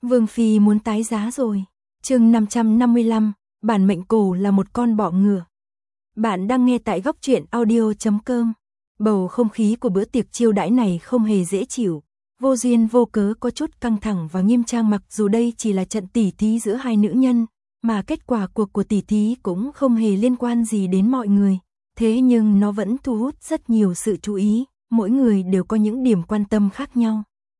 Vương Phi muốn tái giá rồi. Chương 555, bản mệnh cổ là một con bọ ngựa. Bạn đang nghe tại góc truyện audio.com. Bầu không khí của bữa tiệc chiêu đãi này không hề dễ chịu, vô duyên vô cớ có chút căng thẳng và nghiêm trang, mặc dù đây chỉ là trận tỉ thí giữa hai nữ nhân, mà kết quả cuộc của tỉ thí cũng không hề liên quan gì đến mọi người, thế nhưng nó vẫn thu hút rất nhiều sự chú ý, mỗi người đều có những điểm quan tâm khác nhau.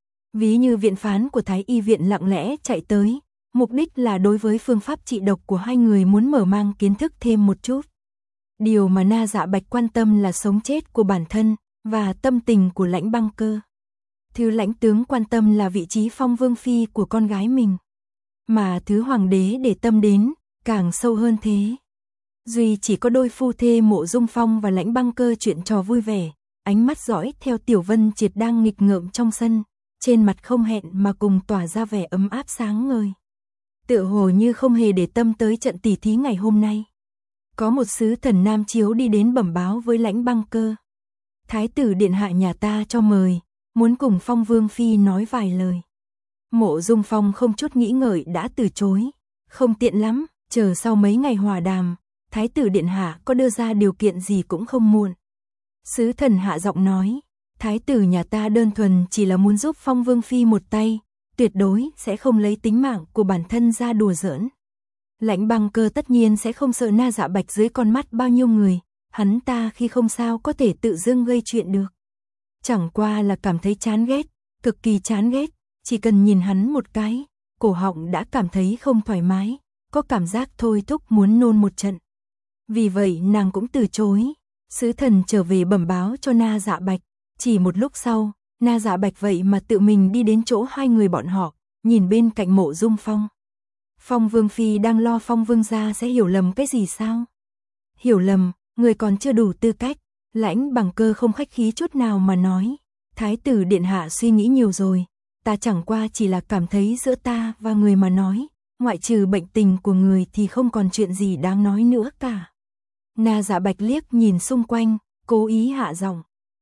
Ví như viện phán của Thái Y viện lặng lẽ chạy tới, mục đích là đối với phương pháp trị độc của hai người muốn mở mang kiến thức thêm một chút. Điều mà Na Dạ Bạch quan tâm là sống chết của bản thân và tâm tình của Lãnh Băng Cơ. Thứ lãnh tướng quan tâm là vị trí phong vương phi của con gái mình. Mà thứ hoàng đế để tâm đến, càng sâu hơn thế. Duy chỉ có đôi phu thê Mộ Dung Phong và Lãnh Băng Cơ chuyện trò vui vẻ, ánh mắt dõi theo Tiểu Vân Triệt đang nghịch ngợm trong sân, trên mặt không hẹn mà cùng tỏa ra vẻ ấm áp sáng ngời. Tựa hồ như không hề để tâm tới trận tỉ thí ngày hôm nay. Có một sứ thần Nam Chiếu đi đến bẩm báo với Lãnh Băng Cơ. Thái tử điện hạ nhà ta cho mời, muốn cùng Phong Vương Phi nói vài lời. Mộ Dung Phong không chút nghĩ ngợi đã từ chối. Không tiện lắm, chờ sau mấy ngày hòa đàm, Thái tử điện hạ có đưa ra điều kiện gì cũng không muộn. Sứ thần hạ giọng nói, Thái tử nhà ta đơn thuần chỉ là muốn giúp Phong Vương Phi một tay, tuyệt đối sẽ không lấy tính mạng của bản thân ra đùa giỡn. Lãnh Băng Cơ tất nhiên sẽ không sợ Na Dạ Bạch dưới con mắt bao nhiêu người, hắn ta khi không sao có thể tự dưng gây chuyện được. Chẳng qua là cảm thấy chán ghét, cực kỳ chán ghét, chỉ cần nhìn hắn một cái, cổ họng đã cảm thấy không thoải mái, có cảm giác thôi thúc muốn nôn một trận. Vì vậy nàng cũng từ chối. Sứ thần trở về bẩm báo cho Na Dạ Bạch, chỉ một lúc sau, Na Dạ Bạch vậy mà tự mình đi đến chỗ hai người bọn họ, nhìn bên cạnh Mộ Dung Phong. Phong Vương Phi đang lo Phong Vương gia sẽ hiểu lầm cái gì sao? Hiểu lầm, người còn chưa đủ tư cách. Lãnh Băng Cơ không khách khí chút nào mà nói, Thái tử điện hạ suy nghĩ nhiều rồi, ta chẳng qua chỉ là cảm thấy giữa ta và người mà nói, ngoại trừ bệnh tình của người thì không còn chuyện gì đáng nói nữa cả. Na Dạ Bạch liếc nhìn xung quanh, cố ý hạ giọng.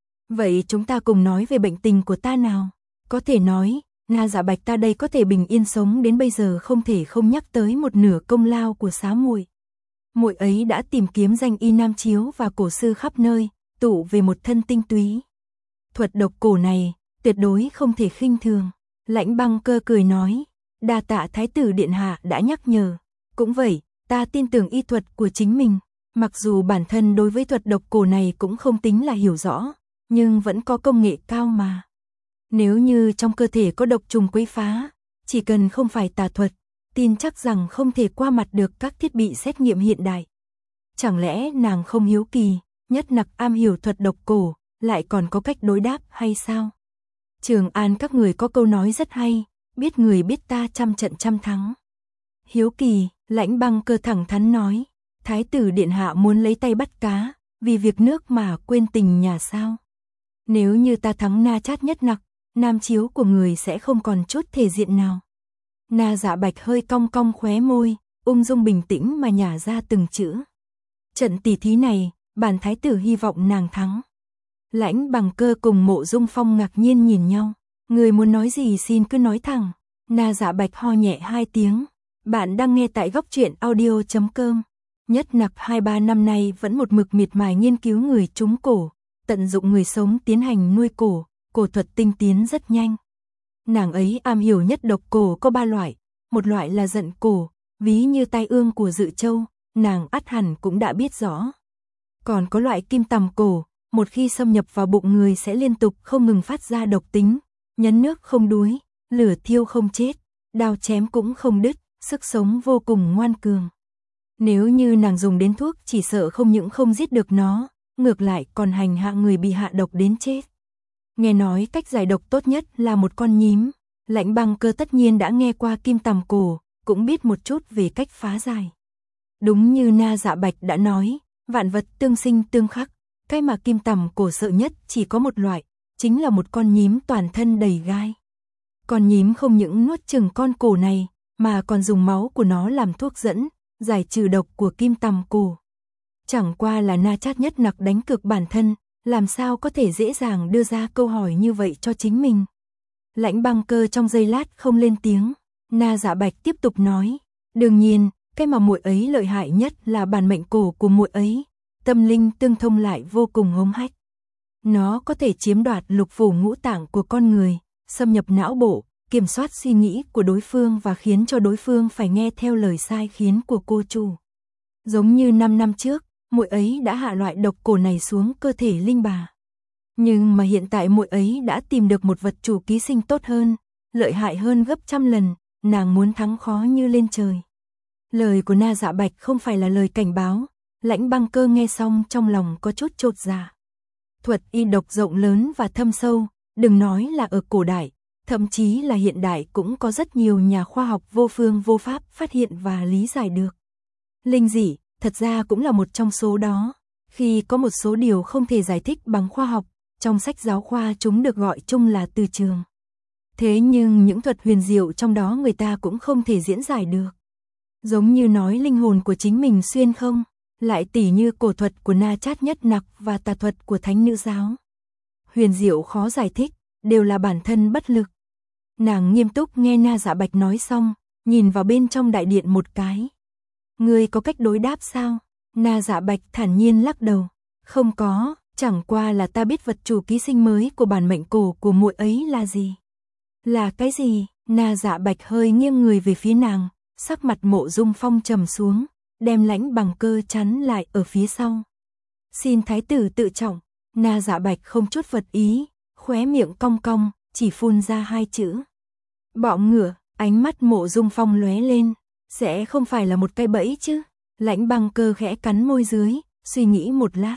Vậy chúng ta cùng nói về bệnh tình của ta nào? Có thể nói, Na Dạ Bạch ta đây có thể bình yên sống đến bây giờ không thể không nhắc tới một nửa công lao của xá muội. Muội ấy đã tìm kiếm danh y Nam Chiếu và cổ sư khắp nơi, tụ về một thân tinh túy. Thuật độc cổ này, tuyệt đối không thể khinh thường. Lãnh Băng Cơ cười nói, đa tạ Thái tử điện hạ đã nhắc nhở. Cũng vậy, ta tin tưởng y thuật của chính mình. Mặc dù bản thân đối với thuật độc cổ này cũng không tính là hiểu rõ, nhưng vẫn có công nghệ cao mà. Nếu như trong cơ thể có độc trùng quấy phá, chỉ cần không phải tà thuật, tin chắc rằng không thể qua mặt được các thiết bị xét nghiệm hiện đại. Chẳng lẽ nàng không hiếu kỳ, nhất nặc am hiểu thuật độc cổ, lại còn có cách đối đáp hay sao? Trường An các người có câu nói rất hay, biết người biết ta trăm trận trăm thắng. Hiếu kỳ, Lãnh Băng Cơ thẳng thắn nói, Thái tử điện hạ muốn lấy tay bắt cá, vì việc nước mà quên tình nhà sao? Nếu như ta thắng Na Chát nhất nặc, Nam Chiếu của người sẽ không còn chút thể diện nào. Na Dạ Bạch hơi cong cong khóe môi, ung dung bình tĩnh mà nhả ra từng chữ. Trận tỉ thí này, bản thái tử hy vọng nàng thắng. Lãnh Băng Cơ cùng Mộ Dung Phong ngạc nhiên nhìn nhau. Người muốn nói gì xin cứ nói thẳng. Na Dạ Bạch ho nhẹ hai tiếng. Bạn đang nghe tại góc truyện audio.com. Nhất nặc 2-3 năm nay vẫn một mực miệt mài nghiên cứu người trúng cổ, tận dụng người sống tiến hành nuôi cổ, cổ thuật tinh tiến rất nhanh. Nàng ấy am hiểu nhất độc cổ có 3 loại, một loại là giận cổ, ví như tai ương của Dự Châu, nàng ắt hẳn cũng đã biết rõ. Còn có loại kim tằm cổ, một khi xâm nhập vào bụng người sẽ liên tục không ngừng phát ra độc tính, nhấn nước không đuối, lửa thiêu không chết, đao chém cũng không đứt, sức sống vô cùng ngoan cường. Nếu như nàng dùng đến thuốc chỉ sợ không những không giết được nó, ngược lại còn hành hạ người bị hạ độc đến chết. Nghe nói cách giải độc tốt nhất là một con nhím, Lãnh Băng Cơ tất nhiên đã nghe qua kim tằm cổ, cũng biết một chút về cách phá giải. Đúng như Na Dạ Bạch đã nói, vạn vật tương sinh tương khắc, cái mà kim tằm cổ sợ nhất chỉ có một loại, chính là một con nhím toàn thân đầy gai. Con nhím không những nuốt chửng con cổ này, mà còn dùng máu của nó làm thuốc dẫn, giải trừ độc của kim tằm cổ. Chẳng qua là Na Chát nhất nặc đánh cược bản thân, làm sao có thể dễ dàng đưa ra câu hỏi như vậy cho chính mình. Lãnh Băng Cơ trong giây lát không lên tiếng, Na Dạ Bạch tiếp tục nói, đương nhiên, cái mà muội ấy lợi hại nhất là bản mệnh cổ của muội ấy, tâm linh tương thông lại vô cùng hống hách. Nó có thể chiếm đoạt lục phủ ngũ tạng của con người, xâm nhập não bộ, kiểm soát suy nghĩ của đối phương và khiến cho đối phương phải nghe theo lời sai khiến của cô chủ. Giống như 5 năm trước, muội ấy đã hạ loại độc cổ này xuống cơ thể linh bà. Nhưng mà hiện tại muội ấy đã tìm được một vật chủ ký sinh tốt hơn, lợi hại hơn gấp trăm lần, nàng muốn thắng khó như lên trời. Lời của Na Dạ Bạch không phải là lời cảnh báo, Lãnh Băng Cơ nghe xong trong lòng có chút chột dạ. Thuật y độc rộng lớn và thâm sâu, đừng nói là ở cổ đại, thậm chí là hiện đại cũng có rất nhiều nhà khoa học vô phương vô pháp phát hiện và lý giải được. Linh dị, thật ra cũng là một trong số đó. Khi có một số điều không thể giải thích bằng khoa học, trong sách giáo khoa chúng được gọi chung là từ trường. Thế nhưng những thuật huyền diệu trong đó người ta cũng không thể diễn giải được. Giống như nói linh hồn của chính mình xuyên không, lại tỉ như cổ thuật của Na Chát Nhất Nặc và tà thuật của Thánh Nữ Giáo. Huyền diệu khó giải thích, đều là bản thân bất lực. Nàng nghiêm túc nghe Na Dạ Bạch nói xong, nhìn vào bên trong đại điện một cái. Ngươi có cách đối đáp sao? Na Dạ Bạch thản nhiên lắc đầu. Không có, chẳng qua là ta biết vật chủ ký sinh mới của bản mệnh cổ của muội ấy là gì. Là cái gì? Na Dạ Bạch hơi nghiêng người về phía nàng, sắc mặt Mộ Dung Phong trầm xuống, đem Lãnh Bằng Cơ chắn lại ở phía sau. Xin thái tử tự trọng. Na Dạ Bạch không chút vật ý, khóe miệng cong cong, chỉ phun ra 2 chữ. Bọ ngựa. Ánh mắt Mộ Dung Phong lóe lên, sẽ không phải là một cái bẫy chứ? Lãnh Băng Cơ khẽ cắn môi dưới, suy nghĩ một lát.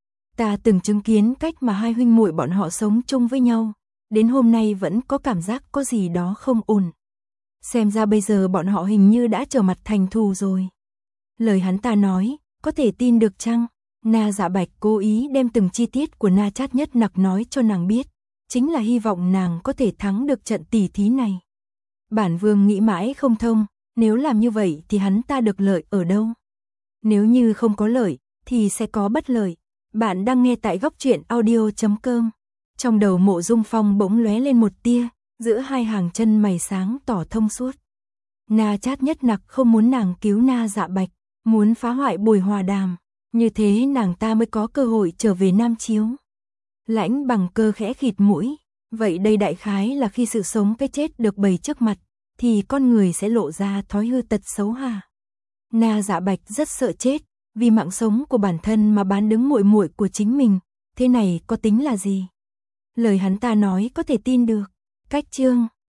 Ta từng chứng kiến cách mà hai huynh muội bọn họ sống chung với nhau, đến hôm nay vẫn có cảm giác có gì đó không ổn. Xem ra bây giờ bọn họ hình như đã trở mặt thành thù rồi. Lời hắn ta nói, có thể tin được chăng? Na Dạ Bạch cố ý đem từng chi tiết của Na Chát Nhất Nặc nói cho nàng biết, chính là hy vọng nàng có thể thắng được trận tỉ thí này. Bản vương nghĩ mãi không thông, nếu làm như vậy thì hắn ta được lợi ở đâu? Nếu như không có lợi, thì sẽ có bất lợi. Bạn đang nghe tại Góc Truyện Audio.com. Trong đầu Mộ Dung Phong bỗng lóe lên một tia, giữa hai hàng chân mày sáng tỏ thông suốt. Na Chát Nhất Nặc không muốn nàng cứu Na Dạ Bạch, muốn phá hoại buổi hòa đàm, như thế nàng ta mới có cơ hội trở về Nam Chiếu. Lãnh Bằng Cơ khẽ khịt mũi, vậy đây đại khái là khi sự sống cái chết được bày trước mặt, thì con người sẽ lộ ra thói hư tật xấu hả? Na Dạ Bạch rất sợ chết, vì mạng sống của bản thân mà bán đứng muội muội của chính mình, thế này có tính là gì? Lời hắn ta nói có thể tin được. Cách chương